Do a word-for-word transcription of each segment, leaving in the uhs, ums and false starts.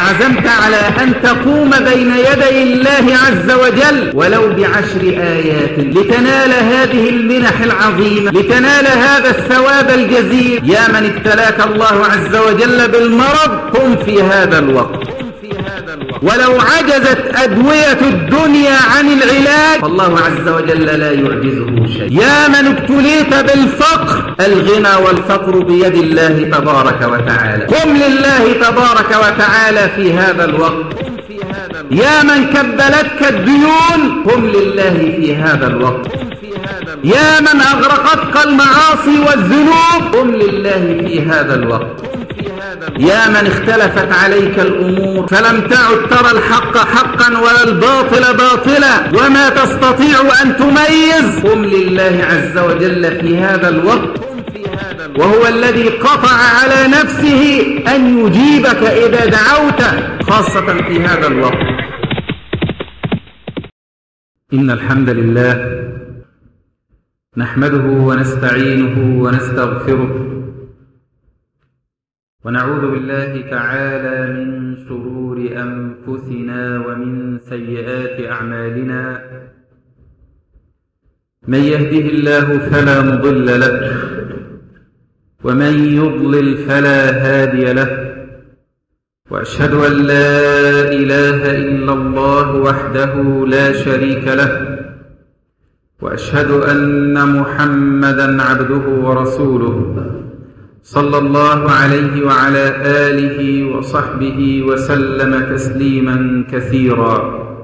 عزمت على أن تقوم بين يدي الله عز وجل ولو بعشر آيات لتنال هذه المنح العظيمة، لتنال هذا الثواب الجزيل. يا من ابتلاك الله عز وجل بالمرض قم في هذا الوقت، ولو عجزت أدوية الدنيا عن العلاج فالله عز وجل لا يعجزه شيء. يا من ابتليت بالفقر، الغنى والفقر بيد الله تبارك وتعالى، قم لله تبارك وتعالى في هذا الوقت. يا من كبلتك الديون قم لله في هذا الوقت. يا من أغرقتك المعاصي والذنوب قم لله في هذا الوقت. يا من اختلفت عليك الأمور فلم تعد ترى الحق حقا ولا الباطل باطلا وما تستطيع أن تميز قم لله عز وجل في هذا الوقت، وهو الذي قطع على نفسه أن يجيبك إذا دعوت، خاصة في هذا الوقت. إن الحمد لله نحمده ونستعينه ونستغفره ونعوذ بالله تعالى من شرور أنفسنا ومن سيئات أعمالنا. من يهده الله فلا مضل له ومن يضلل فلا هادي له، وأشهد أن لا إله إلا الله وحده لا شريك له، وأشهد أن محمدًا عبده ورسوله صلى الله عليه وعلى آله وصحبه وسلم تسليما كثيرا.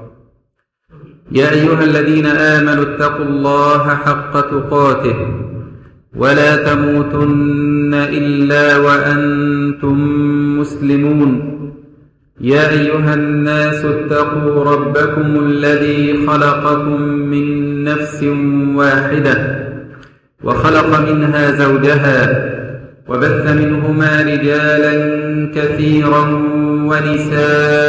يا أيها الذين آمنوا اتقوا الله حق تقاته ولا تموتن إلا وأنتم مسلمون. يا أيها الناس اتقوا ربكم الذي خلقكم من نفس واحدة وخلق منها زوجها وبث منهما رجالا كثيرا ونساء،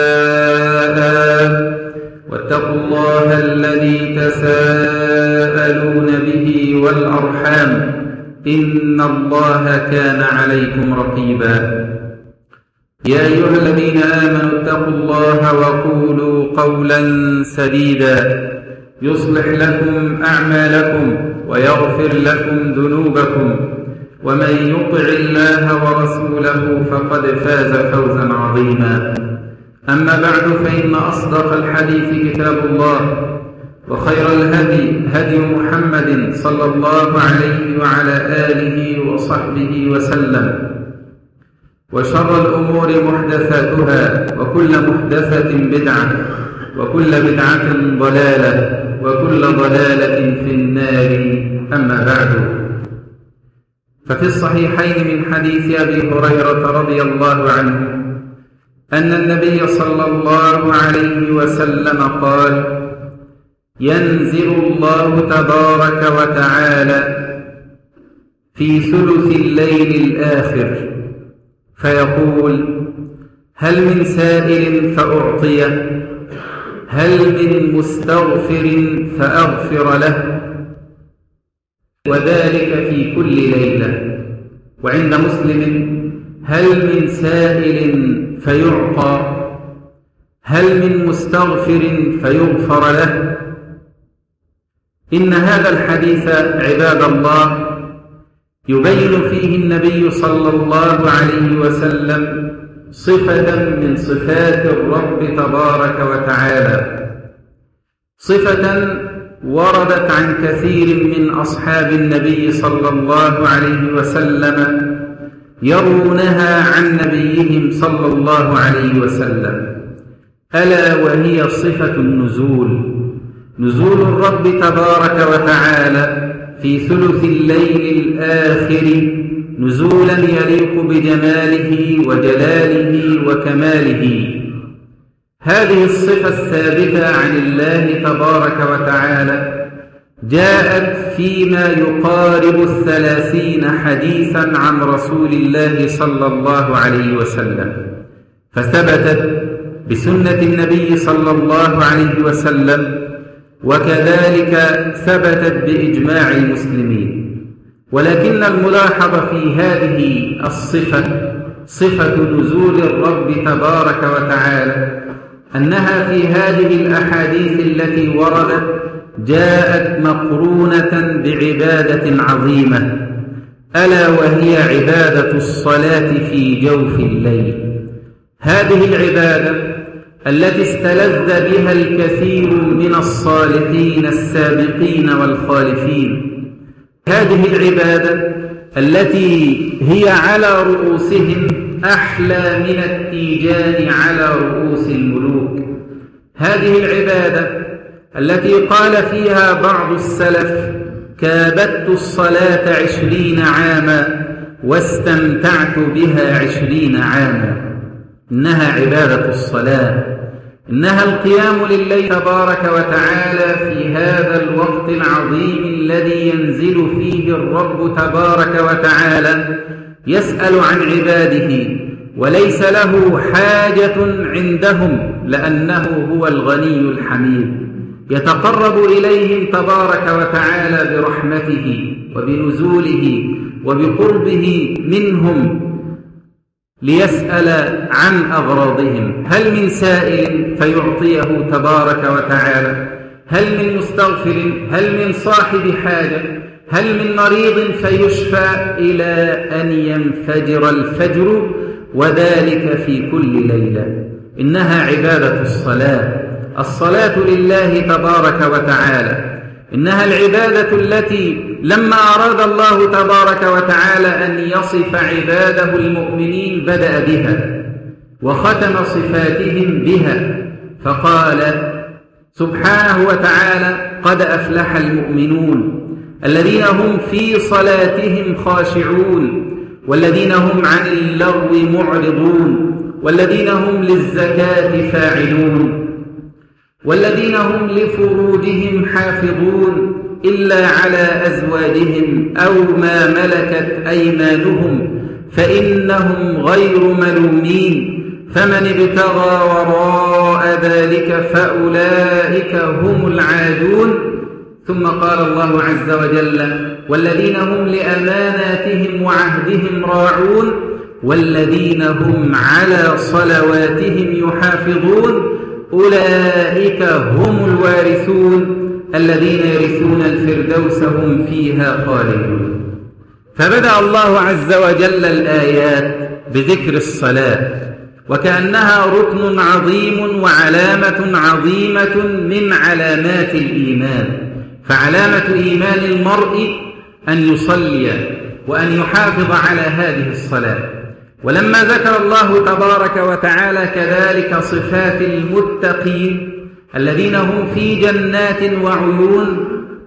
واتقوا الله الذي تساءلون به والأرحام إن الله كان عليكم رقيبا. يا أيها الذين آمنوا اتقوا الله وقولوا قولا سديدا يصلح لكم أعمالكم ويغفر لكم ذنوبكم، ومن يطع الله ورسوله فقد فاز فوزا عظيما. أما بعد، فإن أصدق الحديث كتاب الله، وخير الهدي هدي محمد صلى الله عليه وعلى آله وصحبه وسلم، وشر الأمور محدثاتها، وكل محدثة بدعة، وكل بدعة ضلالة، وكل ضلالة في النار. أما بعد، ففي الصحيحين من حديث أبي هريرة رضي الله عنه أن النبي صلى الله عليه وسلم قال: ينزل الله تبارك وتعالى في ثلث الليل الآخر فيقول: هل من سائل فأعطيه؟ هل من مستغفر فأغفر له؟ وذلك في كل ليلة. وعند مسلم: هل من سائل فيعطى؟ هل من مستغفر فيغفر له؟ إن هذا الحديث عباد الله يبين فيه النبي صلى الله عليه وسلم صفة من صفات الرب تبارك وتعالى، صفة وردت عن كثير من أصحاب النبي صلى الله عليه وسلم يرونها عن نبيهم صلى الله عليه وسلم، ألا وهي صفة النزول، نزول الرب تبارك وتعالى في ثلث الليل الآخر نزولا يليق بجماله وجلاله وكماله. هذه الصفة الثابتة عن الله تبارك وتعالى جاءت فيما يقارب الثلاثين حديثا عن رسول الله صلى الله عليه وسلم، فثبتت بسنة النبي صلى الله عليه وسلم، وكذلك ثبتت بإجماع المسلمين. ولكن الملاحظ في هذه الصفة صفة نزول الرب تبارك وتعالى أنها في هذه الأحاديث التي وردت جاءت مقرونة بعبادة عظيمة، ألا وهي عبادة الصلاة في جوف الليل. هذه العبادة التي استلذ بها الكثير من الصالحين السابقين والخالفين، هذه العبادة التي هي على رؤوسهم أحلى من التيجان على رؤوس الملوك، هذه العبادة التي قال فيها بعض السلف: كابدت الصلاة عشرين عاما واستمتعت بها عشرين عاما. إنها عبادة الصلاة، إنها القيام لله تبارك وتعالى في هذا الوقت العظيم الذي ينزل فيه الرب تبارك وتعالى يسأل عن عباده، وليس له حاجة عندهم لأنه هو الغني الحميد، يتقرب إليهم تبارك وتعالى برحمته وبنزوله وبقربه منهم ليسأل عن أغراضهم. هل من سائل فيعطيه تبارك وتعالى؟ هل من مستغفر؟ هل من صاحب حاجة؟ هل من مريض فيشفى؟ إلى أن ينفجر الفجر، وذلك في كل ليلة. إنها عبادة الصلاة، الصلاة لله تبارك وتعالى، إنها العبادة التي لما أراد الله تبارك وتعالى أن يصف عباده المؤمنين بدأ بها وختم صفاتهم بها، فقال سبحانه وتعالى: قد أفلح المؤمنون الذين هم في صلاتهم خاشعون والذين هم عن اللغو معرضون والذين هم للزكاة فاعلون والذين هم لفروجهم حافظون إلا على أزواجهم أو ما ملكت أيمانهم فإنهم غير ملومين، فمن ابتغى وراء ذلك فأولئك هم العادون. ثم قال الله عز وجل: والذين هم لأماناتهم وعهدهم راعون والذين هم على صلواتهم يحافظون أولئك هم الوارثون الذين يرثون الفردوس هم فيها خالدون. فبدأ الله عز وجل الآيات بذكر الصلاة، وكأنها ركن عظيم وعلامة عظيمة من علامات الإيمان. فعلامة إيمان المرء أن يصلي وأن يحافظ على هذه الصلاة. ولما ذكر الله تبارك وتعالى كذلك صفات المتقين الذين هم في جنات وعيون،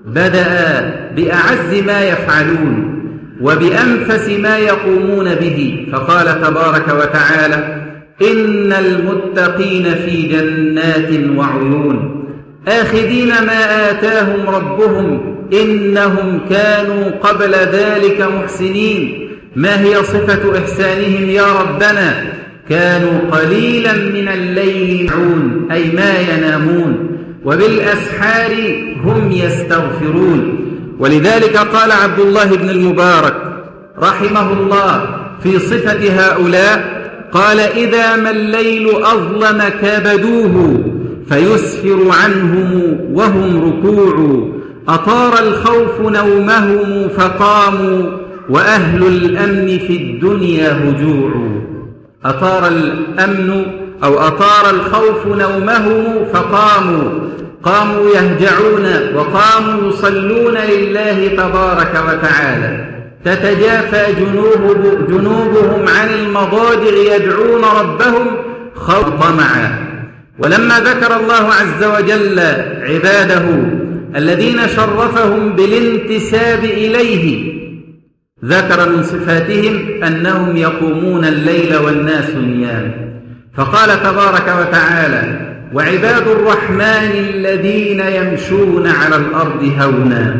بدأ بأعز ما يفعلون وبأنفس ما يقومون به، فقال تبارك وتعالى: إن المتقين في جنات وعيون آخذين ما آتاهم ربهم إنهم كانوا قبل ذلك محسنين. ما هي صفة إحسانهم يا ربنا؟ كانوا قليلا من الليل يسهرون، أي ما ينامون، وبالأسحار هم يستغفرون. ولذلك قال عبد الله بن المبارك رحمه الله في صفة هؤلاء، قال: إذا ما الليل أظلم كبدوه فيسفر عنهم وهم ركوع، أطار الخوف نومهم فقاموا وأهل الأمن في الدنيا هجوع. أطار الأمن أو أطار الخوف نومهم فقاموا، قاموا يهجعون وقاموا يصلون لله تبارك وتعالى، تتجافى جنوب جنوبهم عن المضاجع يدعون ربهم خوفا طمعا. ولما ذكر الله عز وجل عباده الذين شرفهم بالانتساب إليه، ذكر من صفاتهم أنهم يقومون الليل والناس نيام، فقال تبارك وتعالى: وعباد الرحمن الذين يمشون على الأرض هونا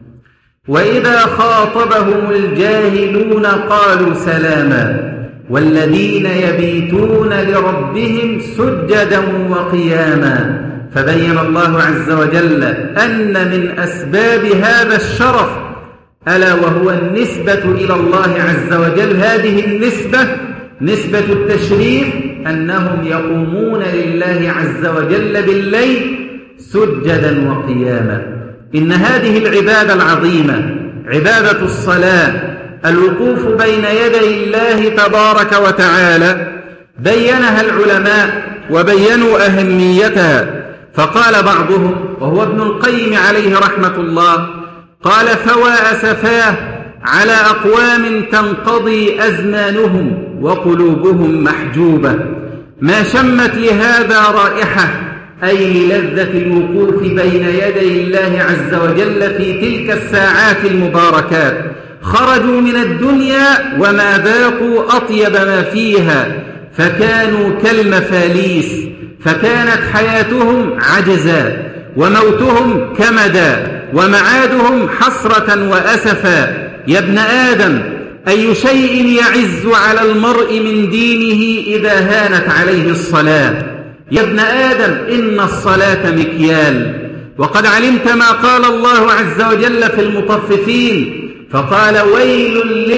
وإذا خاطبهم الجاهلون قالوا سلاما والذين يبيتون لربهم سجدا وقياما. فبين الله عز وجل أن من أسباب هذا الشرف ألا وهو النسبة إلى الله عز وجل، هذه النسبة نسبة التشريف أنهم يقومون لله عز وجل بالليل سجدا وقياما. إن هذه العبادة العظيمة عبادة الصلاة، الوقوف بين يدي الله تبارك وتعالى، بينها العلماء وبينوا أهميتها. فقال بعضهم وهو ابن القيم عليه رحمة الله، قال: فوا أسفاه على أقوام تنقضي أزمانهم وقلوبهم محجوبة، ما شمت لهذا رائحة، أي للذة الوقوف بين يدي الله عز وجل في تلك الساعات المباركات. خرجوا من الدنيا وما ذاقوا أطيب ما فيها، فكانوا كالمفاليس، فكانت حياتهم عجزا وموتهم كمدا ومعادهم حسرة وأسفا. يا ابن آدم، أي شيء يعز على المرء من دينه إذا هانت عليه الصلاة؟ يا ابن آدم، إن الصلاة مكيال. وقد علمت ما قال الله عز وجل في المطففين، فقال: ويل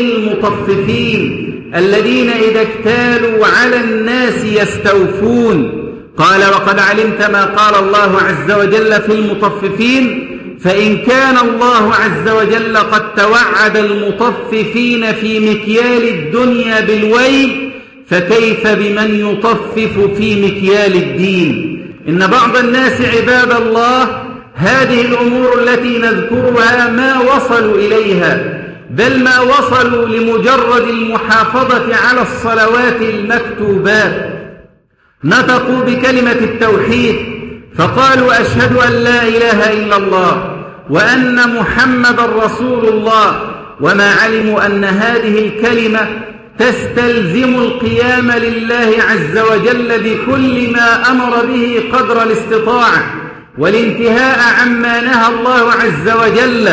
للمطففين الذين إذا اكتالوا على الناس يستوفون. قال: وقد علمت ما قال الله عز وجل في المطففين، فإن كان الله عز وجل قد توعد المطففين في مكيال الدنيا بالويل، فكيف بمن يطفف في مكيال الدين؟ إن بعض الناس عباد الله هذه الأمور التي نذكرها ما وصلوا إليها، بل ما وصلوا لمجرد المحافظة على الصلوات المكتوبات. نطقوا بكلمة التوحيد فقالوا: أشهد أن لا إله إلا الله وأن محمد رسول الله، وما علموا أن هذه الكلمة تستلزم القيام لله عز وجل بكل ما أمر به قدر الاستطاعة، والانتهاء عما نهى الله عز وجل،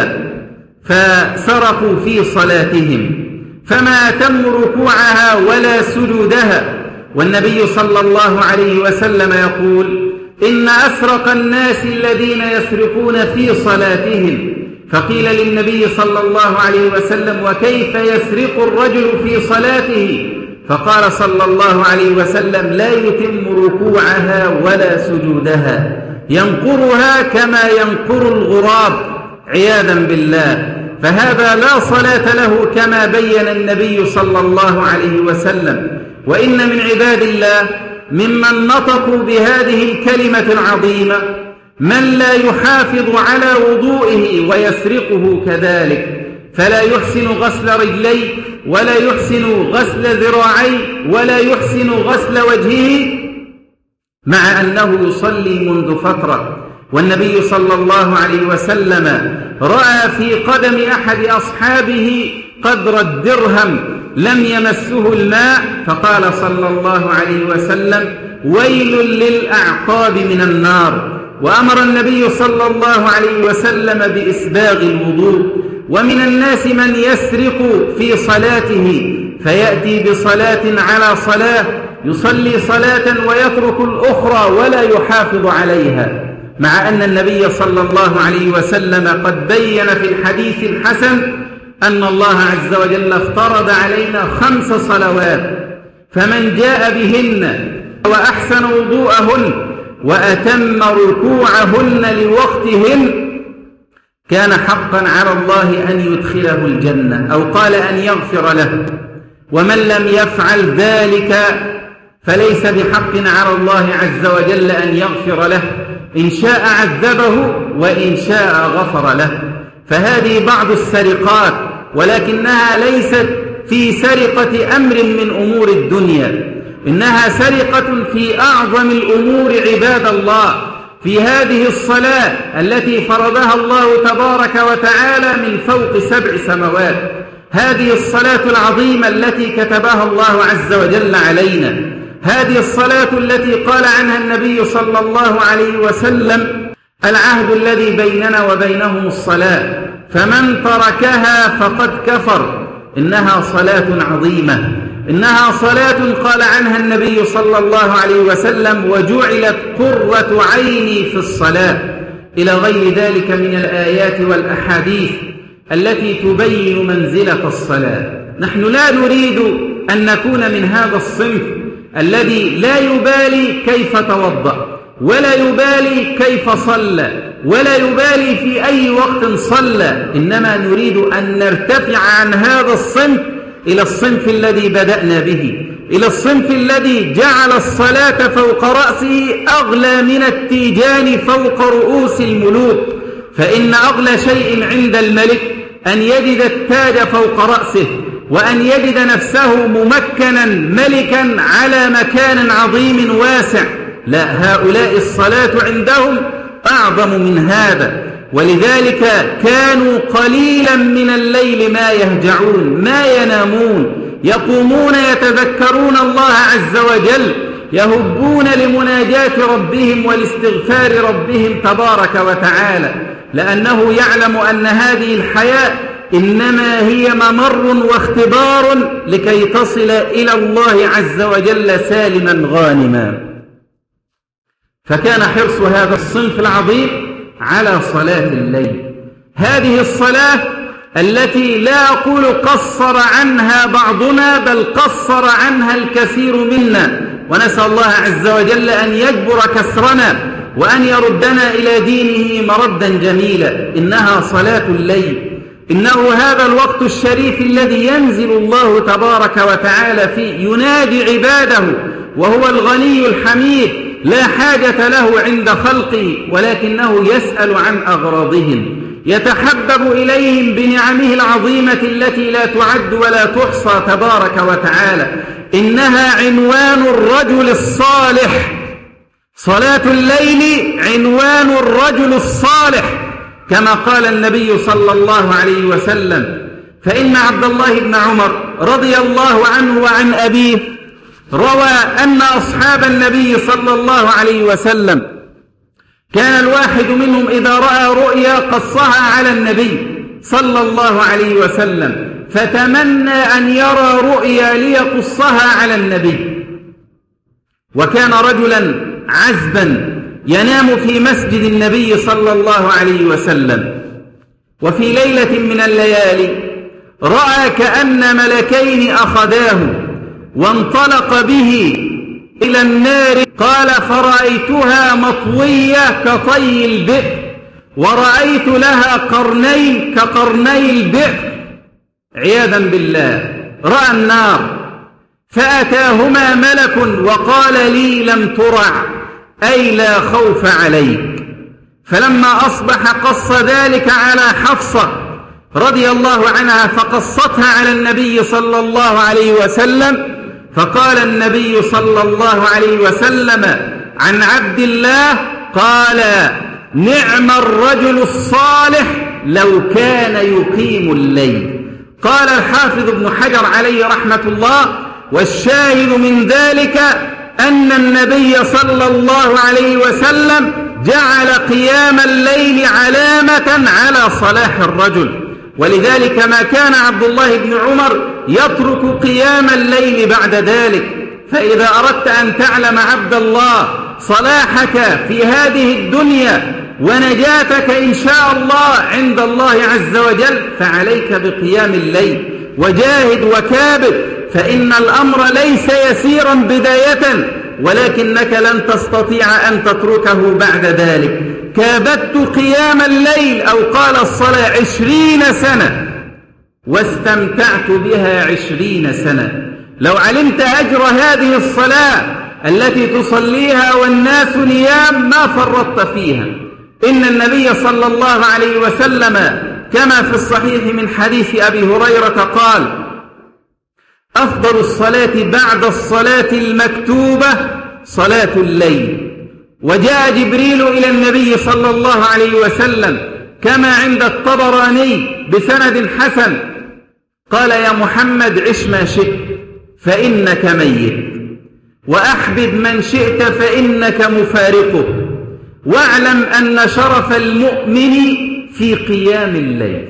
فسرقوا في صلاتهم فما أتموا ركوعها ولا سجودها. والنبي صلى الله عليه وسلم يقول: إن أسرق الناس الذين يسرقون في صلاتهم. فقيل للنبي صلى الله عليه وسلم: وكيف يسرق الرجل في صلاته؟ فقال صلى الله عليه وسلم: لا يتم ركوعها ولا سجودها، ينقرها كما ينقر الغراب عياذا بالله. فهذا لا صلاة له كما بين النبي صلى الله عليه وسلم. وإن من عباد الله ممن نطقوا بهذه الكلمة العظيمة من لا يحافظ على وضوئه ويسرقه كذلك، فلا يحسن غسل رجليه ولا يحسن غسل ذراعيه ولا يحسن غسل وجهه، مع أنه يصلي منذ فترة. والنبي صلى الله عليه وسلم رأى في قدم أحد أصحابه قدر الدرهم لم يمسه الماء، فقال صلى الله عليه وسلم: ويل للأعقاب من النار. وأمر النبي صلى الله عليه وسلم بإسباغ الوضوء. ومن الناس من يسرق في صلاته فيأتي بصلاة على صلاة، يصلي صلاة ويترك الأخرى ولا يحافظ عليها، مع أن النبي صلى الله عليه وسلم قد بين في الحديث الحسن أن الله عز وجل افترض علينا خمس صلوات، فمن جاء بهن وأحسن وضوءهن وأتم ركوعهن لوقتهن كان حقا على الله أن يدخله الجنة، أو قال أن يغفر له. ومن لم يفعل ذلك فليس بحق على الله عز وجل أن يغفر له، إن شاء عذبه وإن شاء غفر له. فهذه بعض السرقات، ولكنها ليست في سرقة أمر من أمور الدنيا، إنها سرقة في أعظم الأمور عباد الله، في هذه الصلاة التي فرضها الله تبارك وتعالى من فوق سبع سماوات، هذه الصلاة العظيمة التي كتبها الله عز وجل علينا، هذه الصلاة التي قال عنها النبي صلى الله عليه وسلم: العهد الذي بيننا وبينهم الصلاة، فمن تركها فقد كفر. إنها صلاة عظيمة، إنها صلاة قال عنها النبي صلى الله عليه وسلم: وجعلت قرة عيني في الصلاة، إلى غير ذلك من الآيات والأحاديث التي تبين منزلة الصلاة. نحن لا نريد أن نكون من هذا الصنف الذي لا يبالي كيف توضأ ولا يبالي كيف صلى ولا يبالي في أي وقت صلى، إنما نريد أن نرتفع عن هذا الصنف إلى الصنف الذي بدأنا به، إلى الصنف الذي جعل الصلاة فوق رأسه أغلى من التيجان فوق رؤوس الملوك. فإن أغلى شيء عند الملك أن يجد التاج فوق رأسه، وأن يجد نفسه ممكنا ملكا على مكان عظيم واسع. لا، هؤلاء الصلاة عندهم أعظم من هذا، ولذلك كانوا قليلا من الليل ما يهجعون، ما ينامون، يقومون يتذكرون الله عز وجل، يهبون لمناجاة ربهم والاستغفار ربهم تبارك وتعالى، لأنه يعلم أن هذه الحياة إنما هي ممر واختبار لكي تصل إلى الله عز وجل سالما غانما. فكان حرص هذا الصنف العظيم على صلاة الليل، هذه الصلاة التي لا أقول قصر عنها بعضنا، بل قصر عنها الكثير منا، ونسأل الله عز وجل أن يجبر كسرنا وأن يردنا إلى دينه مردا جميلا. إنها صلاة الليل، إنه هذا الوقت الشريف الذي ينزل الله تبارك وتعالى فيه ينادي عباده، وهو الغني الحميد لا حاجة له عند خلقه، ولكنه يسأل عن أغراضهم، يتحبب إليهم بنعمه العظيمة التي لا تعد ولا تحصى تبارك وتعالى. إنها عنوان الرجل الصالح، صلاة الليل عنوان الرجل الصالح، كما قال النبي صلى الله عليه وسلم. فإن عبد الله بن عمر رضي الله عنه وعن أبيه روى أن أصحاب النبي صلى الله عليه وسلم كان الواحد منهم إذا رأى رؤيا قصها على النبي صلى الله عليه وسلم، فتمنى أن يرى رؤيا ليقصها على النبي. وكان رجلا عزبا ينام في مسجد النبي صلى الله عليه وسلم، وفي ليلة من الليالي رأى كأن ملكين أخذاه وانطلق به إلى النار. قال: فرأيتها مطوية كطي البئر، ورأيت لها قرنين كقرني البئر، عياذا بالله. رأى النار فأتاهما ملك وقال: لي لم ترع، أي لا خوف عليك. فلما أصبح قص ذلك على حفصة رضي الله عنها، فقصتها على النبي صلى الله عليه وسلم، فقال النبي صلى الله عليه وسلم عن عبد الله قال: نعم الرجل الصالح لو كان يقيم الليل. قال الحافظ ابن حجر عليه رحمة الله: والشاهد من ذلك أن النبي صلى الله عليه وسلم جعل قيام الليل علامة على صلاح الرجل، ولذلك ما كان عبد الله بن عمر يترك قيام الليل بعد ذلك. فإذا أردت أن تعلم عبد الله صلاحك في هذه الدنيا ونجاتك إن شاء الله عند الله عز وجل، فعليك بقيام الليل، وجاهد وكابد، فإن الأمر ليس يسيرا بداية، ولكنك لن تستطيع أن تتركه بعد ذلك. كابدت قيام الليل أو قال الصلاة عشرين سنة واستمتعت بها عشرين سنة. لو علمت أجر هذه الصلاة التي تصليها والناس نيام ما فرطت فيها. إن النبي صلى الله عليه وسلم كما في الصحيح من حديث أبي هريرة قال: أفضل الصلاة بعد الصلاة المكتوبة صلاة الليل. وجاء جبريل إلى النبي صلى الله عليه وسلم كما عند الطبراني بسند حسن، قال: يا محمد عش ما شئت فإنك ميت، وأحبب من شئت فإنك مفارقه، واعلم أن شرف المؤمن في قيام الليل،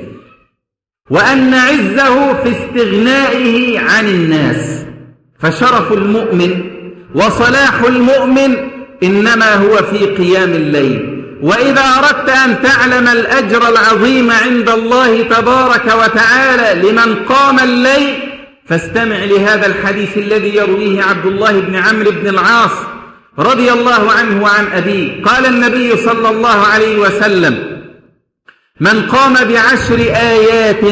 وأن عزه في استغنائه عن الناس. فشرف المؤمن وصلاح المؤمن إنما هو في قيام الليل. وإذا أردت أن تعلم الأجر العظيم عند الله تبارك وتعالى لمن قام الليل، فاستمع لهذا الحديث الذي يرويه عبد الله بن عمرو بن العاص رضي الله عنه وعن أبيه. قال النبي صلى الله عليه وسلم: من قام بعشر آيات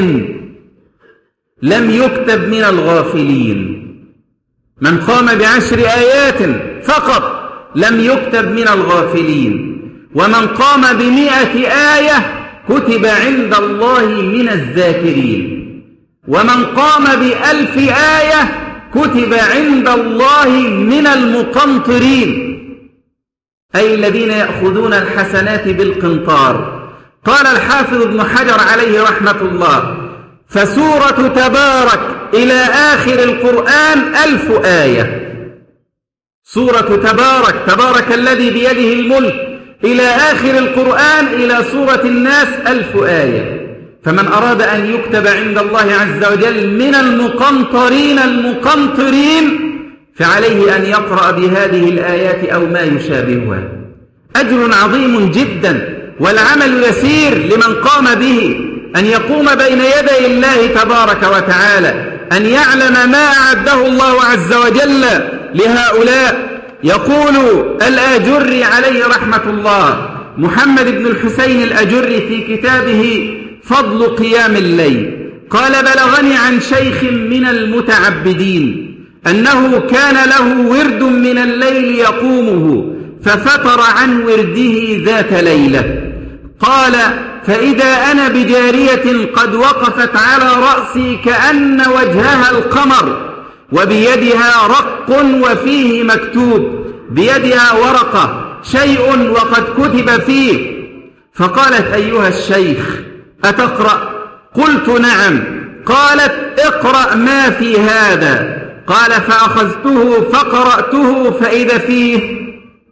لم يكتب من الغافلين. من قام بعشر آيات فقط لم يكتب من الغافلين. ومن قام بمئة آية كتب عند الله من الذاكرين. ومن قام بألف آية كتب عند الله من المقنطرين، أي الذين يأخذون الحسنات بالقنطار. قال الحافظ ابن حجر عليه رحمة الله: فسورة تبارك إلى آخر القرآن ألف آية. سورة تبارك، تبارك الذي بيده الملك، إلى آخر القرآن إلى سورة الناس ألف آية. فمن أراد أن يكتب عند الله عز وجل من المقنطرين المقنطرين فعليه أن يقرأ بهذه الآيات أو ما يشابهها. أجر عظيم جدا، والعمل يسير لمن قام به، أن يقوم بين يدي الله تبارك وتعالى، أن يعلم ما أعده الله عز وجل لهؤلاء. يقول الآجري عليه رحمة الله، محمد بن الحسين الأجري في كتابه فضل قيام الليل، قال: بلغني عن شيخ من المتعبدين أنه كان له ورد من الليل يقومه ففتر عن ورده ذات ليلة. قال: فإذا أنا بجارية قد وقفت على رأسي كأن وجهها القمر، وبيدها رق وفيه مكتوب، بيدها ورقة شيء وقد كتب فيه. فقالت: أيها الشيخ أتقرأ؟ قلت: نعم. قالت: اقرأ ما في هذا. قال: فأخذته فقرأته فإذا فيه: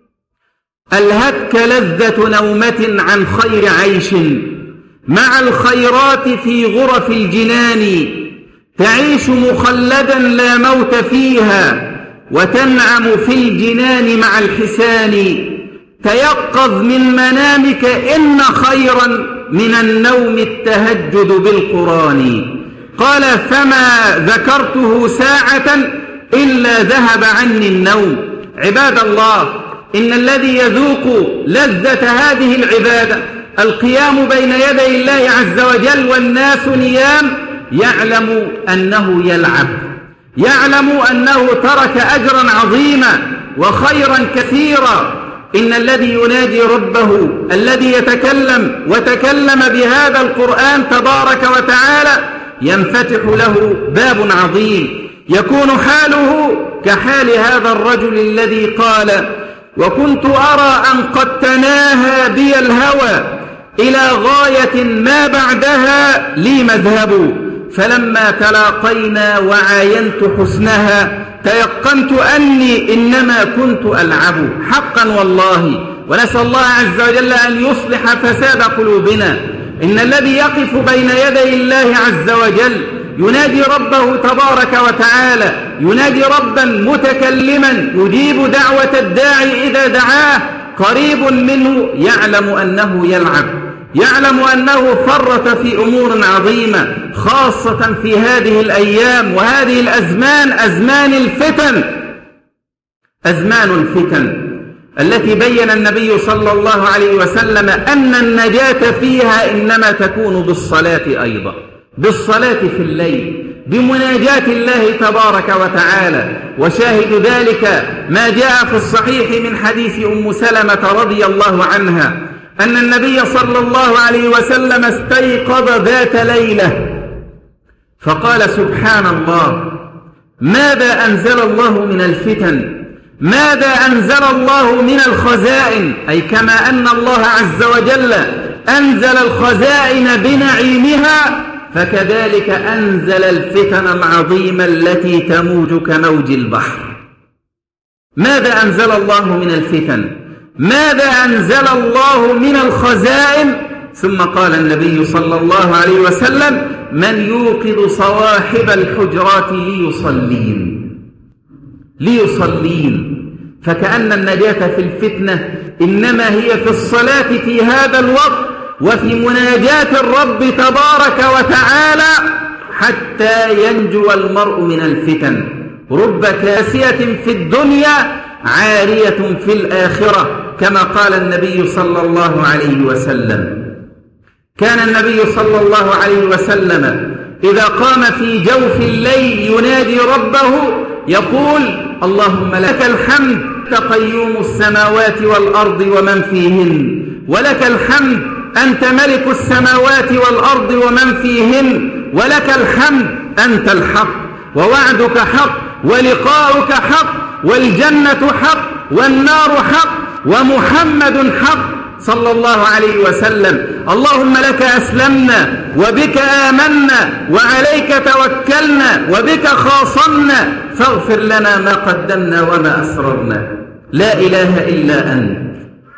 ألهتك لذة نومة عن خير عيش مع الخيرات في غرف الجنان، تعيش مخلدا لا موت فيها وتنعم في الجنان مع الحسان. تيقظ من منامك إن خيرا من النوم التهجد بالقرآن. قال: فما ذكرته ساعة إلا ذهب عني النوم. عباد الله، إن الذي يذوق لذة هذه العبادة القيام بين يدي الله عز وجل والناس نيام يعلم أنه يلعب، يعلم أنه ترك أجرا عظيما وخيرا كثيرا. إن الذي يناجي ربه، الذي يتكلم وتكلم بهذا القرآن تبارك وتعالى، ينفتح له باب عظيم، يكون حاله كحال هذا الرجل الذي قال: وكنت أرى أن قد تناهى بي الهوى إلى غاية ما بعدها لي مذهب، فلما تلاقينا وعاينت حسنها تيقنت أني إنما كنت ألعب. حقا والله، ونسأل الله عز وجل أن يصلح فساد قلوبنا. إن الذي يقف بين يدي الله عز وجل ينادي ربه تبارك وتعالى، ينادي ربا متكلما يجيب دعوة الداعي إذا دعاه، قريب منه، يعلم أنه يلعب، يعلم أنه فرط في أمور عظيمة، خاصة في هذه الأيام وهذه الأزمان، أزمان الفتن، أزمان الفتن التي بين النبي صلى الله عليه وسلم أن النجاة فيها إنما تكون بالصلاة أيضا، بالصلاة في الليل، بمناجاة الله تبارك وتعالى. وشاهد ذلك ما جاء في الصحيح من حديث أم سلمة رضي الله عنها أن النبي صلى الله عليه وسلم استيقظ ذات ليلة فقال: سبحان الله، ماذا أنزل الله من الفتن، ماذا أنزل الله من الخزائن، أي كما أن الله عز وجل أنزل الخزائن بنعيمها فكذلك أنزل الفتن العظيمة التي تموج كموج البحر. ماذا أنزل الله من الفتن، ماذا أنزل الله من الخزائن؟ ثم قال النبي صلى الله عليه وسلم: من يوقظ صواحب الحجرات ليصلين ليصلين. فكأن النجاة في الفتنة إنما هي في الصلاة في هذا الوقت وفي مناجاة الرب تبارك وتعالى حتى ينجو المرء من الفتن. رب كاسية في الدنيا عارية في الآخرة، كما قال النبي صلى الله عليه وسلم. كان النبي صلى الله عليه وسلم إذا قام في جوف الليل ينادي ربه يقول: اللهم لك الحمد أنت قيوم السماوات والأرض ومن فيهن، ولك الحمد أنت ملك السماوات والأرض ومن فيهن، ولك الحمد أنت الحق ووعدك حق ولقاؤك حق والجنة حق والنار حق ومحمد حق صلى الله عليه وسلم. اللهم لك أسلمنا وبك آمنا وعليك توكلنا وبك خاصمنا، فاغفر لنا ما قدمنا وما أسررنا، لا إله إلا أنت.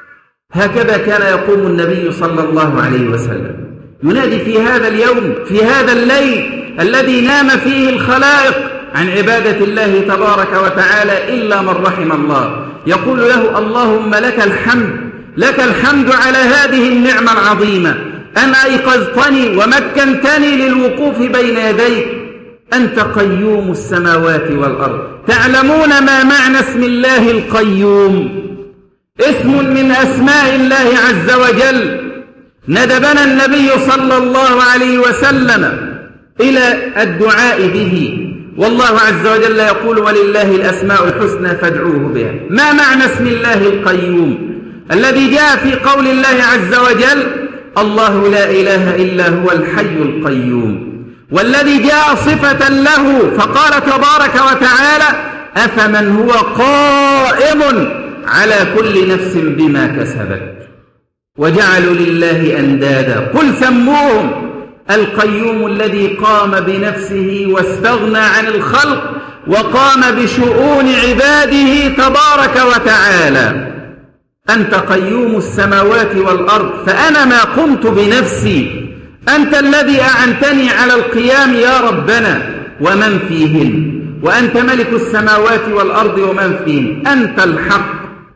هكذا كان يقوم النبي صلى الله عليه وسلم ينادي في هذا اليوم، في هذا الليل الذي نام فيه الخلائق عن عبادة الله تبارك وتعالى إلا من رحم الله. يقول له: اللهم لك الحمد، لك الحمد على هذه النعمة العظيمة، أن أيقظتني ومكنتني للوقوف بين يديك، أنت قيوم السماوات والأرض. تعلمون ما معنى اسم الله القيوم؟ اسم من أسماء الله عز وجل. ندبنا النبي صلى الله عليه وسلم إلى الدعاء به، والله عز وجل يقول: ولله الأسماء الحسنى فادعوه بها. ما معنى اسم الله القيوم الذي جاء في قول الله عز وجل: الله لا إله إلا هو الحي القيوم، والذي جاء صفة له فقال تبارك وتعالى: أفمن هو قائم على كل نفس بما كسبت وجعلوا لله أندادا قل سموهم. القيوم الذي قام بنفسه واستغنى عن الخلق وقام بشؤون عباده تبارك وتعالى. أنت قيوم السماوات والأرض، فأنا ما قمت بنفسي، أنت الذي أعنتني على القيام يا ربنا، ومن فيهن، وأنت ملك السماوات والأرض ومن فيهن، أنت الحق،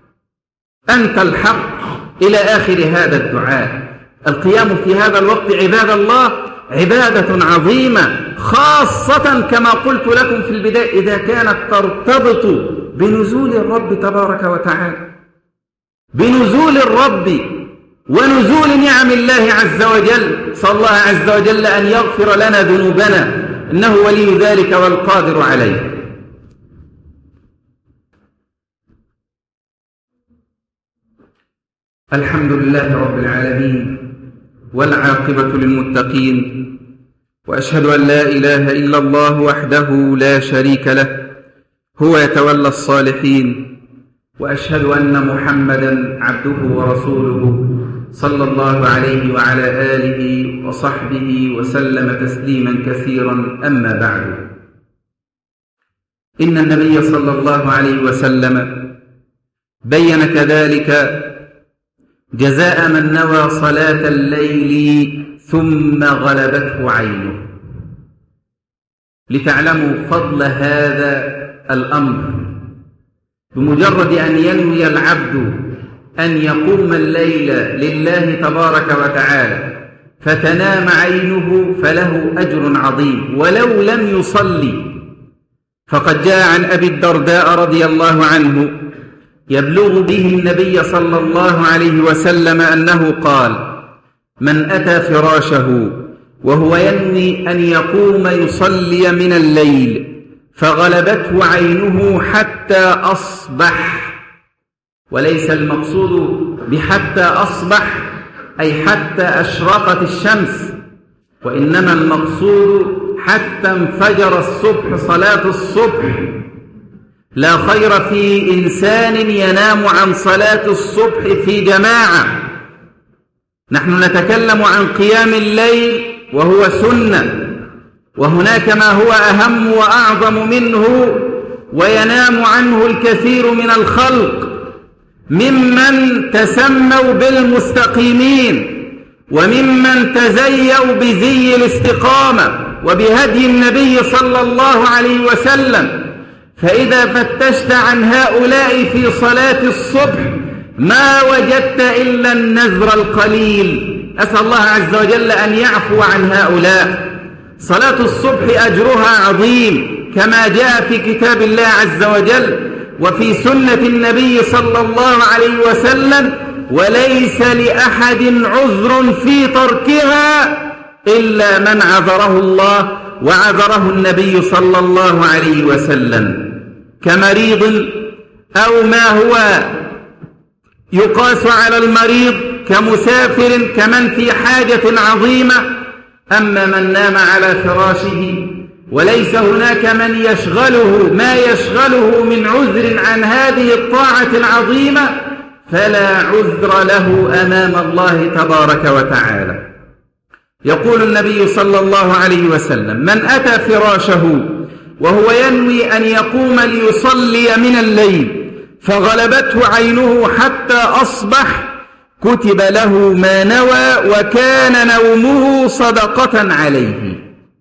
أنت الحق، إلى آخر هذا الدعاء. القيام في هذا الوقت عباد الله عبادة عظيمة، خاصة كما قلت لكم في البداية إذا كانت ترتبط بنزول الرب تبارك وتعالى، بنزول الرب ونزول نعم الله عز وجل. صلى الله عز وجل أن يغفر لنا ذنوبنا، إنه ولي ذلك والقادر عليه. الحمد لله رب العالمين، والعاقبة للمتقين، وأشهد أن لا إله إلا الله وحده لا شريك له، هو يتولى الصالحين، وأشهد أن محمدا عبده ورسوله صلى الله عليه وعلى آله وصحبه وسلم تسليما كثيرا. أما بعد، إن النبي صلى الله عليه وسلم بين كذلك جزاء من نوى صلاة الليل ثم غلبته عينه، لتعلموا فضل هذا الأمر. بمجرد أن ينوي العبد أن يقوم الليل لله تبارك وتعالى فتنام عينه فله أجر عظيم ولو لم يصلي. فقد جاء عن أبي الدرداء رضي الله عنه يبلغ به النبي صلى الله عليه وسلم أنه قال: من أتى فراشه وهو ينوي أن يقوم يصلي من الليل فغلبته عينه حتى أصبح، وليس المقصود بحتى أصبح أي حتى أشرقت الشمس، وإنما المقصود حتى انفجر الصبح، صلاة الصبح. لا خير في إنسان ينام عن صلاة الصبح في جماعة. نحن نتكلم عن قيام الليل وهو سنة، وهناك ما هو أهم وأعظم منه وينام عنه الكثير من الخلق ممن تسموا بالمستقيمين وممن تزيوا بزي الاستقامة وبهدي النبي صلى الله عليه وسلم. فإذا فتشت عن هؤلاء في صلاة الصبح ما وجدت إلا النذر القليل. أسأل الله عز وجل أن يعفو عن هؤلاء صلاة الصبح أجرها عظيم كما جاء في كتاب الله عز وجل وفي سنة النبي صلى الله عليه وسلم، وليس لأحد عذر في تركها إلا من عذره الله وعذره النبي صلى الله عليه وسلم، كمريض أو ما هو يقاس على المريض، كمسافر، كمن في حاجة عظيمة. أما من نام على فراشه وليس هناك من يشغله ما يشغله من عذر عن هذه الطاعة العظيمة فلا عذر له أمام الله تبارك وتعالى. يقول النبي صلى الله عليه وسلم: من أتى فراشه وهو ينوي أن يقوم ليصلي من الليل فغلبته عينه حتى أصبح كتب له ما نوى وكان نومه صدقة عليه،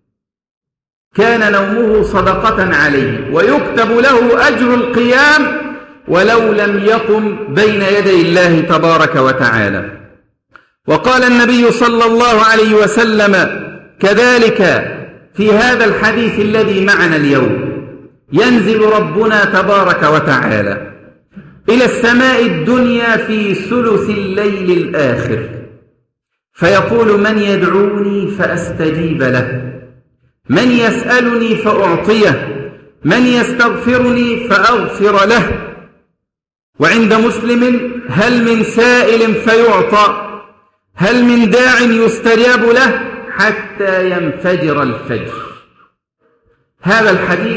كان نومه صدقة عليه، ويكتب له أجر القيام ولو لم يقم بين يدي الله تبارك وتعالى. وقال النبي صلى الله عليه وسلم كذلك في هذا الحديث الذي معنا اليوم: ينزل ربنا تبارك وتعالى إلى السماء الدنيا في ثلث الليل الآخر فيقول: من يدعوني فأستجيب له، من يسألني فأعطيه، من يستغفرني فأغفر له. وعند مسلم: هل من سائل فيعطى، هل من داع يستجاب له حتى ينفجر الفجر. هذا الحديث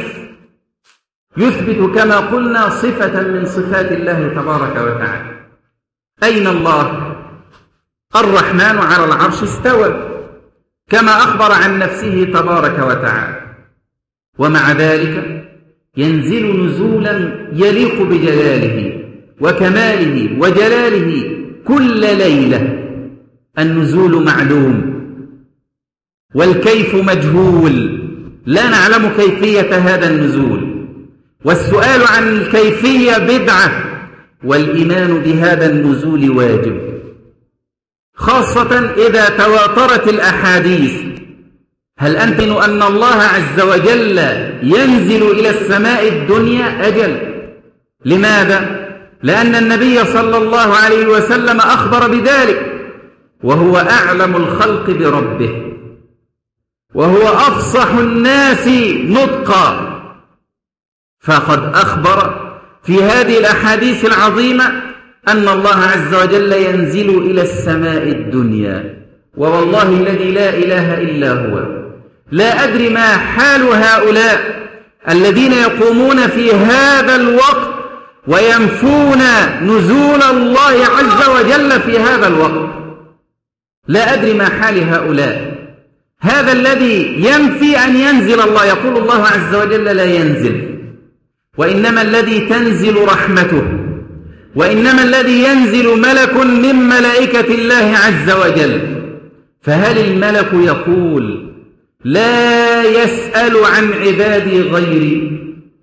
يثبت كما قلنا صفة من صفات الله تبارك وتعالى. أين الله؟ الرحمن على العرش استوى كما أخبر عن نفسه تبارك وتعالى، ومع ذلك ينزل نزولا يليق بجلاله وكماله وجلاله كل ليلة. النزول معلوم والكيف مجهول، لا نعلم كيفية هذا النزول، والسؤال عن الكيفية بدعة، والإيمان بهذا النزول واجب، خاصة إذا تواترت الأحاديث. هل أنتم أن الله عز وجل ينزل إلى السماء الدنيا؟ أجل. لماذا؟ لأن النبي صلى الله عليه وسلم أخبر بذلك، وهو أعلم الخلق بربه، وهو أفصح الناس نطقا، فقد أخبر في هذه الأحاديث العظيمة أن الله عز وجل ينزل إلى السماء الدنيا. ووالله الذي لا إله إلا هو لا أدري ما حال هؤلاء الذين يقومون في هذا الوقت وينفون نزول الله عز وجل في هذا الوقت. لا أدري ما حال هؤلاء. هذا الذي ينفي أن ينزل الله، يقول الله عز وجل لا ينزل، وإنما الذي تنزل رحمته، وإنما الذي ينزل ملك من ملائكة الله عز وجل. فهل الملك يقول لا يسأل عن عبادي غيري؟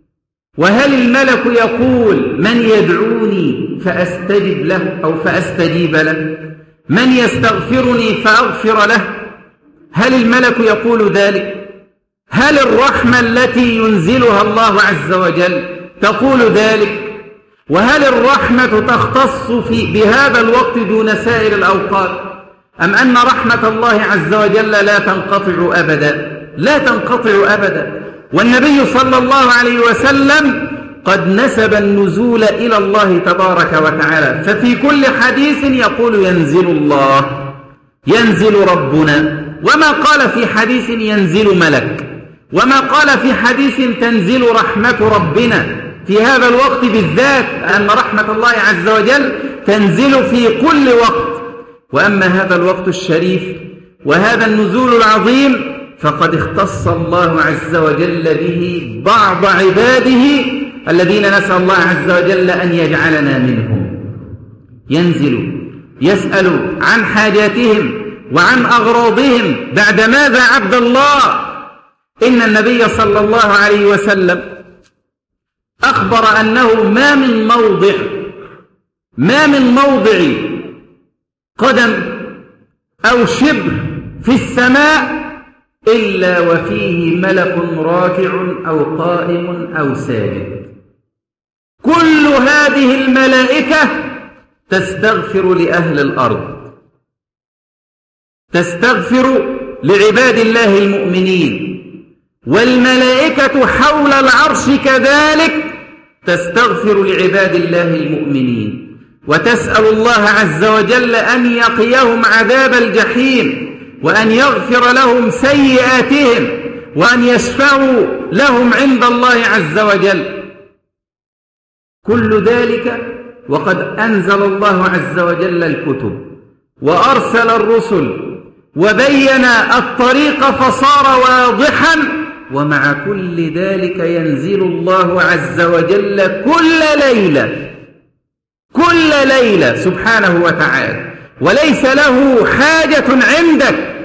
وهل الملك يقول من يدعوني فأستجب له أو فأستجيب له، من يستغفرني فأغفر له؟ هل الملك يقول ذلك؟ هل الرحمة التي ينزلها الله عز وجل تقول ذلك؟ وهل الرحمة تختص في بهذا الوقت دون سائر الأوقات، أم أن رحمة الله عز وجل لا تنقطع أبدا؟ لا تنقطع أبدا. والنبي صلى الله عليه وسلم قد نسب النزول إلى الله تبارك وتعالى، ففي كل حديث يقول ينزل الله، ينزل ربنا، وما قال في حديث ينزل ملك، وما قال في حديث تنزل رحمة ربنا في هذا الوقت بالذات، أن رحمة الله عز وجل تنزل في كل وقت. وأما هذا الوقت الشريف وهذا النزول العظيم فقد اختص الله عز وجل به بعض عباده الذين نسأل الله عز وجل أن يجعلنا منهم. ينزل يسأل عن حاجاتهم وعن أغراضهم. بعد ماذا عبد الله؟ إن النبي صلى الله عليه وسلم أخبر أنه ما من موضع ما من موضع قدم أو شبر في السماء إلا وفيه ملك راكع أو قائم أو ساجد. كل هذه الملائكة تستغفر لأهل الأرض، تستغفر لعباد الله المؤمنين، والملائكة حول العرش كذلك تستغفر لعباد الله المؤمنين، وتسأل الله عز وجل أن يقيهم عذاب الجحيم، وأن يغفر لهم سيئاتهم، وأن يشفعوا لهم عند الله عز وجل. كل ذلك وقد أنزل الله عز وجل الكتب وأرسل الرسل وبين الطريق فصار واضحا، ومع كل ذلك ينزل الله عز وجل كل ليلة كل ليلة سبحانه وتعالى، وليس له حاجة عندك،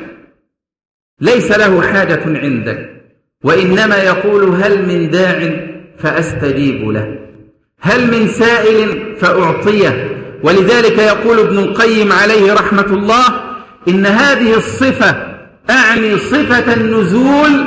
ليس له حاجة عندك، وإنما يقول هل من داع فأستجيب له، هل من سائل فأعطيه. ولذلك يقول ابن القيم عليه رحمة الله إن هذه الصفة أعني صفة النزول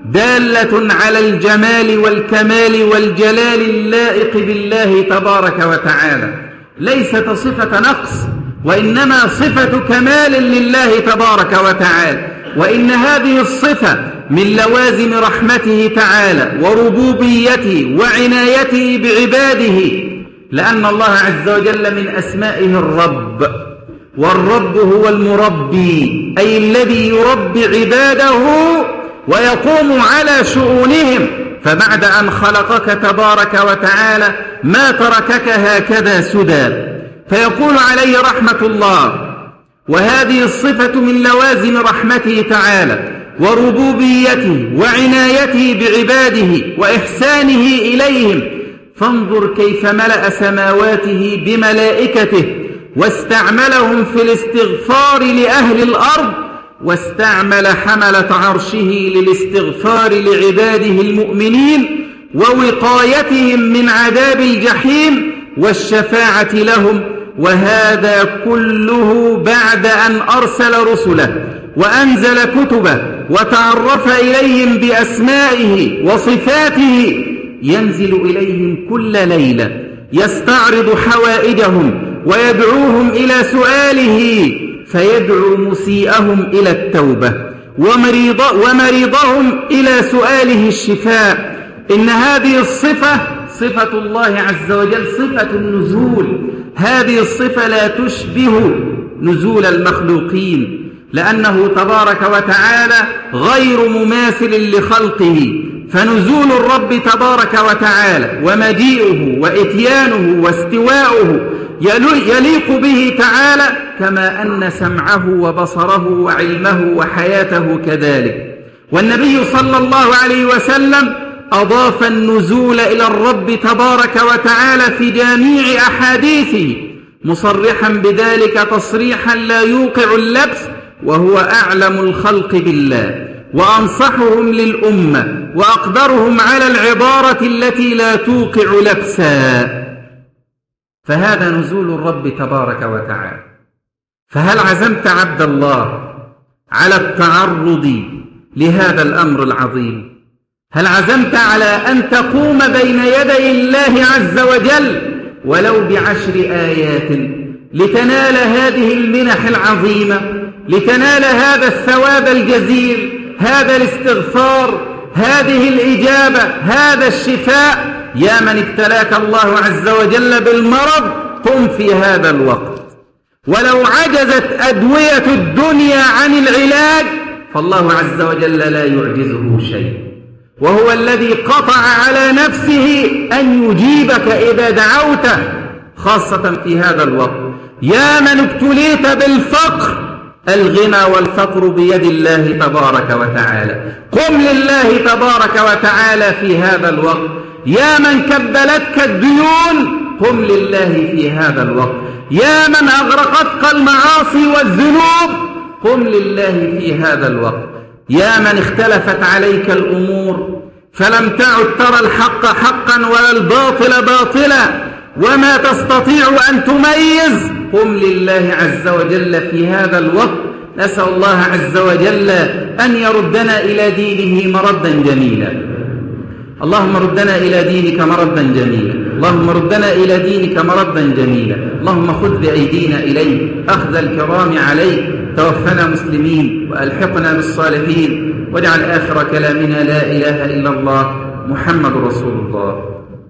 دالة على الجمال والكمال والجلال اللائق بالله تبارك وتعالى، ليست صفة نقص، وإنما صفة كمال لله تبارك وتعالى. وإن هذه الصفة من لوازم رحمته تعالى وربوبيته وعنايته بعباده، لأن الله عز وجل من أسمائه الرب، والرب هو المربي، أي الذي يربي عباده ويقوم على شؤونهم. فبعد أن خلقك تبارك وتعالى ما تركك هكذا سدى. فيقول عليه رحمة الله وهذه الصفة من لوازم رحمته تعالى وربوبيته وعنايته بعباده وإحسانه إليهم. فانظر كيف ملأ سماواته بملائكته واستعملهم في الاستغفار لأهل الأرض، واستعمل حملة عرشه للاستغفار لعباده المؤمنين ووقايتهم من عذاب الجحيم والشفاعة لهم. وهذا كله بعد أن أرسل رسله وأنزل كتبه وتعرف إليهم بأسمائه وصفاته، ينزل إليهم كل ليلة يستعرض حوائجهم ويدعوهم إلى سؤاله، فيدعو مسيئهم إلى التوبة ومريض ومريضهم إلى سؤاله الشفاء. إن هذه الصفة صفة الله عز وجل صفة النزول، هذه الصفة لا تشبه نزول المخلوقين، لأنه تبارك وتعالى غير مماثل لخلقه. فنزول الرب تبارك وتعالى ومجيئه وإتيانه واستواؤه يليق به تعالى، كما أن سمعه وبصره وعلمه وحياته كذلك. والنبي صلى الله عليه وسلم أضاف النزول إلى الرب تبارك وتعالى في جميع أحاديثه، مصرحا بذلك تصريحا لا يوقع اللبس، وهو أعلم الخلق بالله وأنصحهم للأمة وأقدرهم على العبارة التي لا توقع لبسا. فهذا نزول الرب تبارك وتعالى. فهل عزمت عبد الله على التعرض لهذا الأمر العظيم؟ هل عزمت على أن تقوم بين يدي الله عز وجل ولو بعشر آيات لتنال هذه المنح العظيمة، لتنال هذا الثواب الجزيل، هذا الاستغفار، هذه الإجابة، هذا الشفاء؟ يا من ابتلاك الله عز وجل بالمرض قم في هذا الوقت. ولو عجزت أدوية الدنيا عن العلاج فالله عز وجل لا يعجزه شيء، وهو الذي قطع على نفسه أن يجيبك إذا دعوته، خاصة في هذا الوقت. يا من ابتليت بالفقر، الغنى والفقر بيد الله تبارك وتعالى، قم لله تبارك وتعالى في هذا الوقت. يا من كبلتك الديون قم لله في هذا الوقت. يا من أغرقتك المعاصي والذنوب قم لله في هذا الوقت. يا من اختلفت عليك الأمور فلم تعد ترى الحق حقا ولا الباطل باطلا وما تستطيع أن تميز، قم لله عز وجل في هذا الوقت. أسأل الله عز وجل أن يردنا إلى دينه مردا جميلا. اللهم ردنا إلى دينك مردا جميلا، اللهم ردنا إلى دينك مردا جميلا. اللهم خذ بأيدينا إليك أخذ الكرام عليك، توفنا مسلمين وألحقنا بالصالحين، واجعل آخر كلامنا لا إله إلا الله محمد رسول الله.